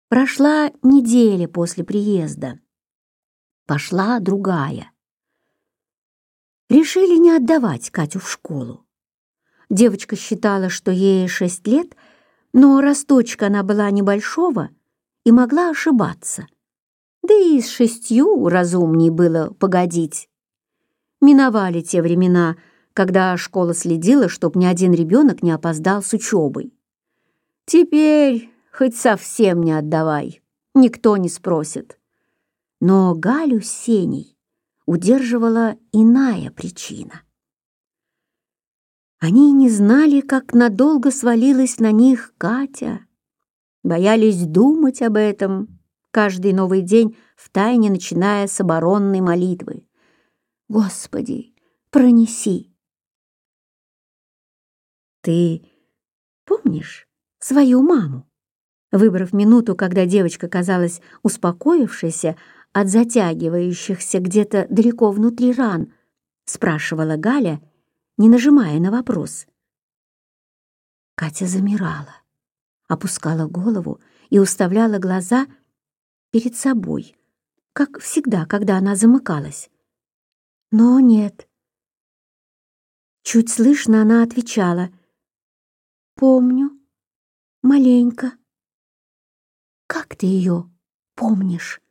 Прошла неделя после приезда. Пошла другая. Решили не отдавать Катю в школу. Девочка считала, что ей 6 лет, но росточка она была небольшого и могла ошибаться. Да и с 6 разумней было погодить. Миновали те времена, когда школа следила, чтоб ни один ребенок не опоздал с учебой. Теперь хоть совсем не отдавай, никто не спросит. Но Галю с Сеней удерживала иная причина. Они не знали, как надолго свалилась на них Катя, боялись думать об этом каждый новый день, втайне начиная с оборонной молитвы. «Господи, пронеси!» «Ты помнишь свою маму?» Выбрав минуту, когда девочка казалась успокоившейся от затягивающихся где-то далеко внутри ран, спрашивала Галя, не нажимая на вопрос. Катя замирала, опускала голову и уставляла глаза перед собой, как всегда, когда она замыкалась. Но нет. Чуть слышно она отвечала: «Помню, маленько». «Как ты ее помнишь?»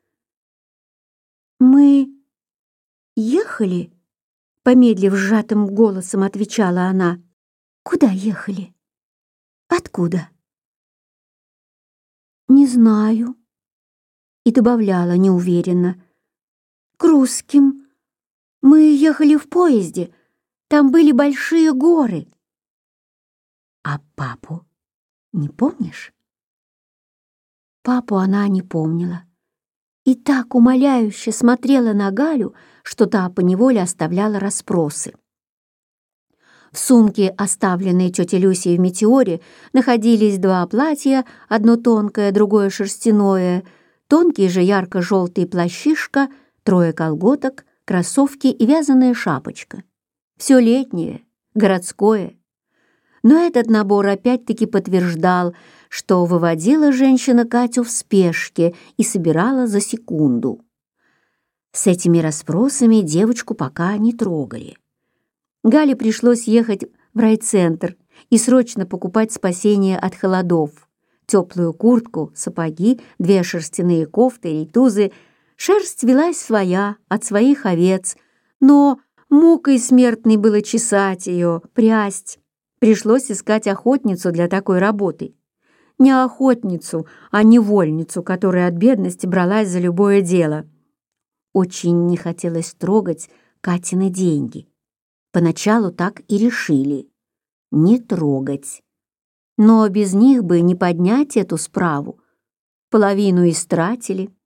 «Мы ехали?» — помедлив сжатым голосом отвечала она. «Куда ехали? Откуда?» «Не знаю». И добавляла неуверенно: «К русским. Мы ехали в поезде. Там были большие горы». «А папу не помнишь?» Папу она не помнила и так умоляюще смотрела на Галю, что та поневоле оставляла расспросы. В сумке, оставленной тетей Люсей в «Метеоре», находились 2 платья, одно тонкое, другое шерстяное, тонкий же ярко-желтый плащишко, 3 колготок, кроссовки и вязаная шапочка. Все летнее, городское. Но этот набор опять-таки подтверждал, что выводила женщина Катю в спешке и собирала за секунду. С этими расспросами девочку пока не трогали. Гале пришлось ехать в райцентр и срочно покупать спасение от холодов. Теплую куртку, сапоги, 2 шерстяные кофты, рейтузы. Шерсть велась своя, от своих овец, но мукой смертной было чесать ее, прясть. Пришлось искать охотницу для такой работы. Не охотницу, а невольницу, которая от бедности бралась за любое дело. Очень не хотелось трогать Катины деньги. Поначалу так и решили — не трогать. Но без них бы не поднять эту справу. Половину истратили.